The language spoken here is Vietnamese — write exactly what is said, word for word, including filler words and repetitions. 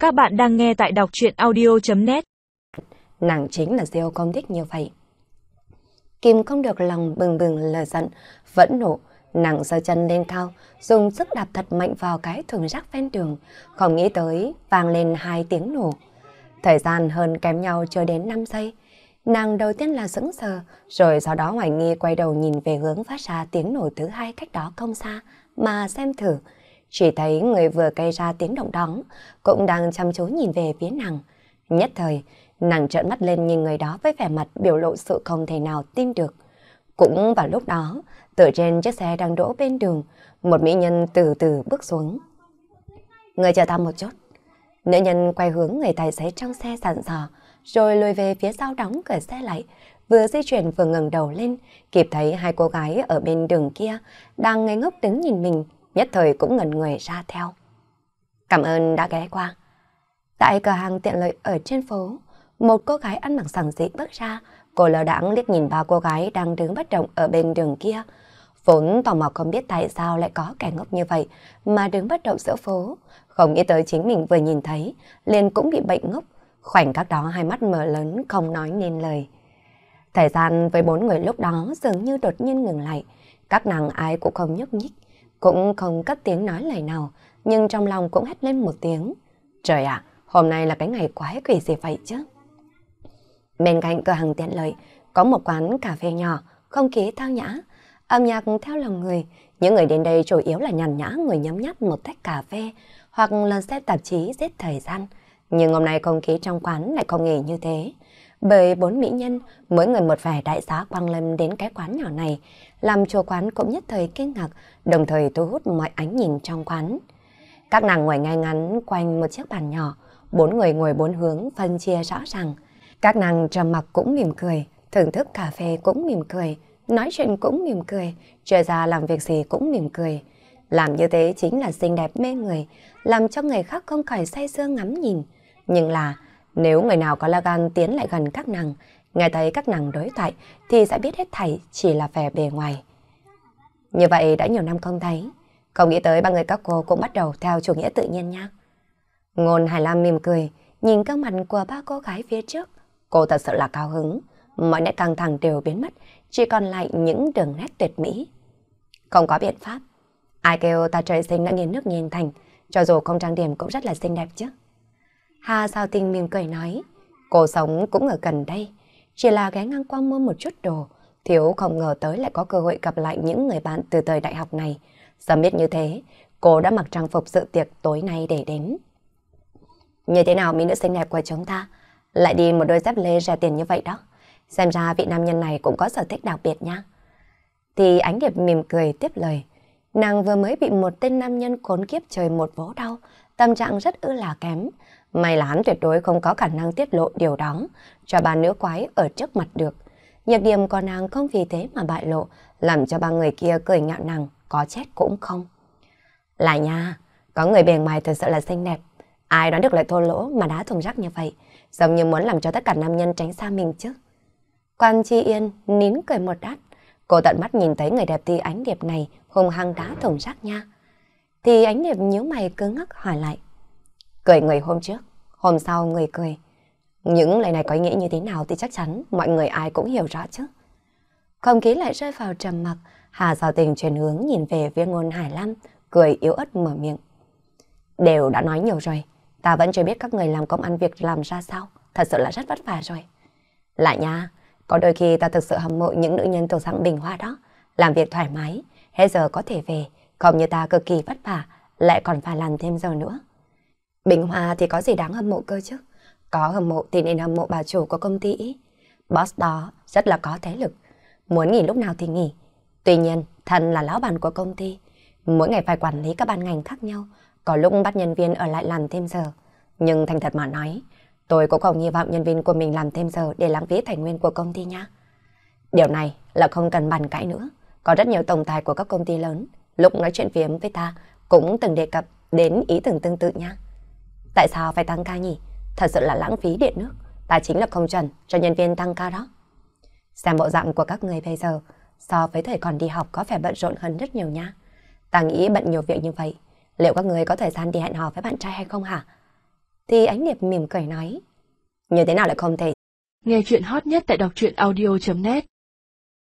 Các bạn đang nghe tại đọc truyện audio chấm net. Nàng chính là Diêu không thích như vậy. Kim không được lòng bừng bừng lờ giận, vẫn nộ, nàng giơ chân lên cao, dùng sức đạp thật mạnh vào cái thùng rác ven đường, không nghĩ tới vang lên hai tiếng nổ. Thời gian hơn kém nhau chưa đến năm giây. Nàng đầu tiên là sững sờ, rồi sau đó hoài nghi quay đầu nhìn về hướng phát ra tiếng nổ thứ hai cách đó không xa, mà xem thử. Chỉ thấy người vừa gây ra tiếng động đó, cũng đang chăm chú nhìn về phía nàng. Nhất thời, nàng trợn mắt lên nhìn người đó với vẻ mặt biểu lộ sự không thể nào tin được. Cũng vào lúc đó, từ trên chiếc xe đang đỗ bên đường, một mỹ nhân từ từ bước xuống. Người chờ ta một chút. Nữ nhân quay hướng người tài xế trong xe dặn dò, rồi lùi về phía sau đóng cửa xe lại, vừa di chuyển vừa ngẩng đầu lên, kịp thấy hai cô gái ở bên đường kia đang ngây ngốc đứng nhìn mình, nhất thời cũng ngẩn người ra theo. Cảm ơn đã ghé qua. Tại cửa hàng tiện lợi ở trên phố, một cô gái ăn mặc giản dị bước ra, cô lơ đãng liếc nhìn ba cô gái đang đứng bất động ở bên đường kia. Vốn tò mò không biết tại sao lại có kẻ ngốc như vậy mà đứng bất động giữa phố, không nghĩ tới chính mình vừa nhìn thấy, liền cũng bị bệnh ngốc. Khoảnh khắc đó hai mắt mở lớn không nói nên lời. Thời gian với bốn người lúc đó dường như đột nhiên ngừng lại, các nàng ai cũng không nhúc nhích, cũng không cất tiếng nói lời nào, nhưng trong lòng cũng hét lên một tiếng. Trời ạ, hôm nay là cái ngày quái quỷ gì vậy chứ? Bên cạnh cửa hàng tiện lợi có một quán cà phê nhỏ, không khí thao nhã, âm nhạc theo lòng người. Những người đến đây chủ yếu là nhàn nhã ngồi nhấm nháp một tách cà phê hoặc là xem tạp chí giết thời gian. Nhưng hôm nay không khí trong quán lại không nghỉ như thế. Bởi bốn mỹ nhân, mỗi người một vẻ đại giá quang lâm đến cái quán nhỏ này, làm chủ quán cũng nhất thời kinh ngạc, đồng thời thu hút mọi ánh nhìn trong quán. Các nàng ngồi ngay ngắn quanh một chiếc bàn nhỏ, bốn người ngồi bốn hướng phân chia rõ ràng. Các nàng trầm mặc cũng mỉm cười, thưởng thức cà phê cũng mỉm cười, nói chuyện cũng mỉm cười, trở ra làm việc gì cũng mỉm cười. Làm như thế chính là xinh đẹp mê người, làm cho người khác không khỏi say sưa ngắm nhìn. Nhưng là nếu người nào có la gan tiến lại gần các nàng, nghe thấy các nàng đối thoại thì sẽ biết hết thảy chỉ là vẻ bề ngoài. Như vậy đã nhiều năm không thấy, không nghĩ tới ba người các cô cũng bắt đầu theo chủ nghĩa tự nhiên nha. Ngôn Hải Lam mỉm cười, nhìn gương mặt của ba cô gái phía trước. Cô thật sự là cao hứng, mọi nét căng thẳng đều biến mất, chỉ còn lại những đường nét tuyệt mỹ. Không có biện pháp, ai kêu ta trời sinh đã nghiêng nước nghiêng thành, cho dù không trang điểm cũng rất là xinh đẹp chứ. Hà Sao Tình mỉm cười nói, cô sống cũng ở gần đây, chỉ là ghé ngang qua mua một chút đồ, thiếu không ngờ tới lại có cơ hội gặp lại những người bạn từ thời đại học này. Sớm biết như thế, cô đã mặc trang phục dự tiệc tối nay để đến. Như thế nào mỹ nữ xinh đẹp của chúng ta lại đi một đôi dép lê rẻ tiền như vậy đó. Xem ra vị nam nhân này cũng có sở thích đặc biệt nha. Thì Ánh Điệp mỉm cười tiếp lời. Nàng vừa mới bị một tên nam nhân khốn kiếp trời một vố đau, tâm trạng rất ư là kém. May là hắn tuyệt đối không có khả năng tiết lộ điều đó cho bà nữ quái ở trước mặt được. Nhược điểm của nàng không vì thế mà bại lộ, làm cho ba người kia cười nhạo nàng, có chết cũng không. Lại nha, có người bề ngoài thật sự là xinh đẹp, ai đoán được lại thô lỗ mà đá thùng rác như vậy, giống như muốn làm cho tất cả nam nhân tránh xa mình chứ. Quan Chi Yên nín cười một đát, cô tận mắt nhìn thấy người đẹp Thì Ánh Điệp này hung hăng đá thùng rác nha. Thì Ánh Điệp nhíu mày cứng ngắc hỏi lại. Cười người hôm trước, hôm sau người cười. Những lời này có ý nghĩa như thế nào thì chắc chắn mọi người ai cũng hiểu rõ chứ. Không khí lại rơi vào trầm mặc, Hà Sao Tình chuyển hướng nhìn về phía Ngôn Hải Lam, cười yếu ớt mở miệng. Đều đã nói nhiều rồi, ta vẫn chưa biết các người làm công ăn việc làm ra sao, thật sự là rất vất vả rồi. Lại nha, có đôi khi ta thực sự hâm mộ những nữ nhân thuộc dạng bình hoa đó, làm việc thoải mái, hết giờ có thể về, không như ta cực kỳ vất vả, lại còn phải làm thêm giờ nữa. Bình hoa thì có gì đáng hâm mộ cơ chứ, có hâm mộ thì nên hâm mộ bà chủ của công ty. Boss đó rất là có thế lực, muốn nghỉ lúc nào thì nghỉ. Tuy nhiên, thần là lão bản của công ty, mỗi ngày phải quản lý các ban ngành khác nhau, có lúc bắt nhân viên ở lại làm thêm giờ. Nhưng thành thật mà nói, tôi cũng không hy vọng nhân viên của mình làm thêm giờ để lãng phí tài nguyên của công ty nha. Điều này là không cần bàn cãi nữa. Có rất nhiều tổng tài của các công ty lớn, lúc nói chuyện phiếm với ta, cũng từng đề cập đến ý tưởng tương tự nha. Tại sao phải tăng ca nhỉ? Thật sự là lãng phí điện nước. Ta chính là không chuẩn cho nhân viên tăng ca đó. Xem bộ dạng của các người bây giờ, so với thời còn đi học có vẻ bận rộn hơn rất nhiều nha. Ta nghĩ bận nhiều việc như vậy, liệu các người có thời gian đi hẹn hò với bạn trai hay không hả? thì Ánh Điệp mỉm cười nói. Như thế nào lại không thể? Nghe chuyện hot nhất tại đọc truyện audio chấm net.